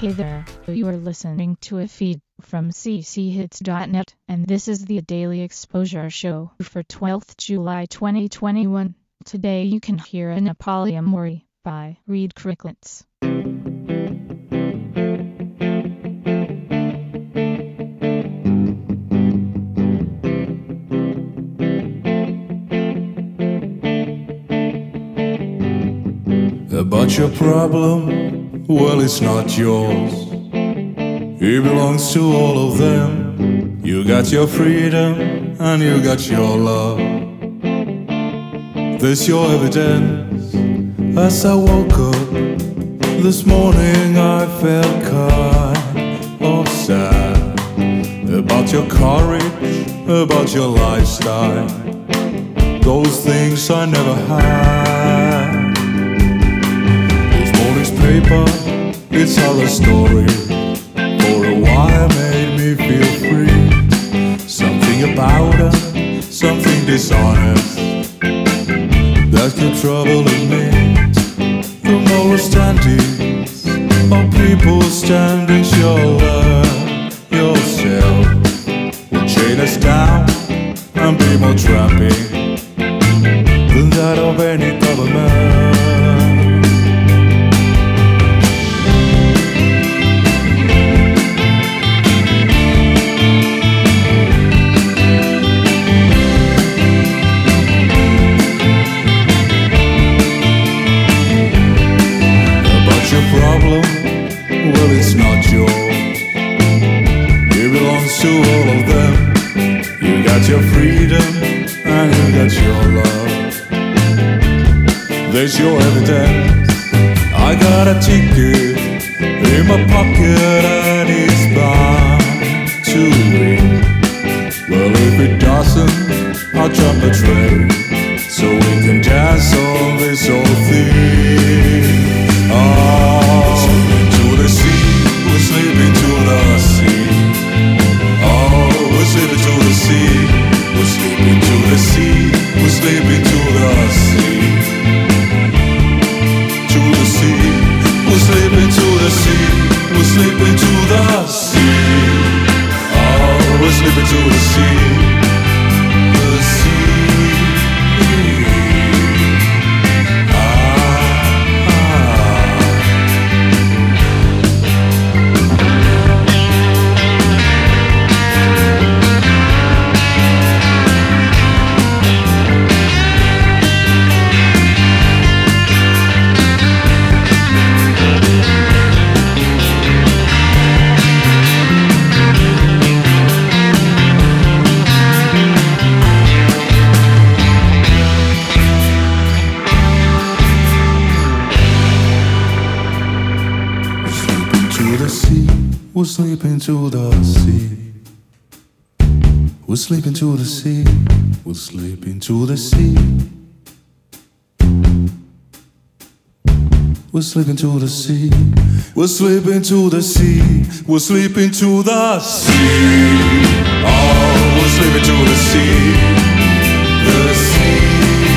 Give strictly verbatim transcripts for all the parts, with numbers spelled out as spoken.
Hey there, you are listening to a feed from c c hits dot net, and this is the Daily Exposure Show for twelfth of July twenty twenty-one. Today you can hear Anna Polyamory by Reed Cricklets. About your problem, well, it's not yours. It belongs to all of them. You got your freedom and you got your love. There's your evidence. As I woke up this morning, I felt kind of sad about your courage, about your lifestyle. Those things I never had. Paper, it's all a story. For a while made me feel free. Something about her, something dishonest, that kept troubling me. The moral standings of people standing shoulder yourself will chain us down and be more trapping than that of any government. Well, it's not yours. It belongs to all of them. You got your freedom and you got your love. There's your evidence. I got a ticket in my pocket and it's bound to win. Well, if it doesn't, I'll jump a train so we can dance on this old thing. Oh, sleeping to the sea, we're sleeping to the sea. Oh, we're sleeping to the sea, we're sleeping to the sea, we're sleeping to the sea. To the sea, we're sleeping to the sea, we're sleeping to the sea. Oh, we're sleeping to the sea, the sea. We're sleeping to the sea. We're sleeping to the sea. We're sleeping to the sea. We're sleeping to the sea. We're sleeping to the sea. We're sleeping to the sea. Oh, we're sleeping to the sea. The sea.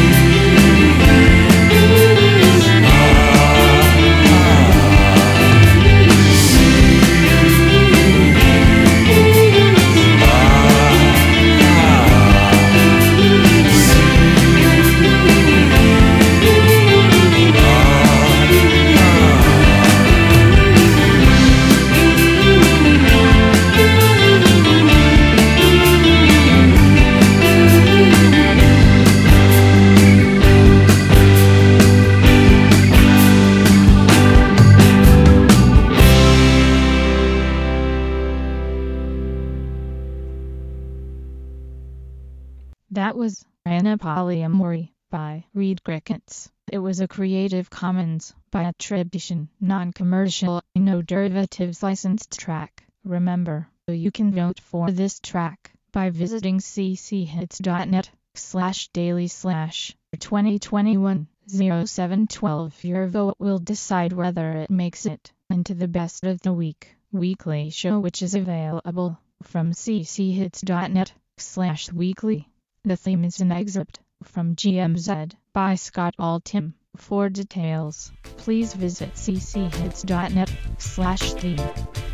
That was Anna Polyamory by Reed Crickets. It was a Creative Commons by attribution, non-commercial, no derivatives licensed track. Remember, you can vote for this track by visiting c c hits dot net slash daily slash twenty twenty-one oh seven twelve. Your vote will decide whether it makes it into the best of the week weekly show, which is available from c c hits dot net slash weekly. The theme is an excerpt from G M Z by Scott Altham For details, please visit c c hits dot net slash theme.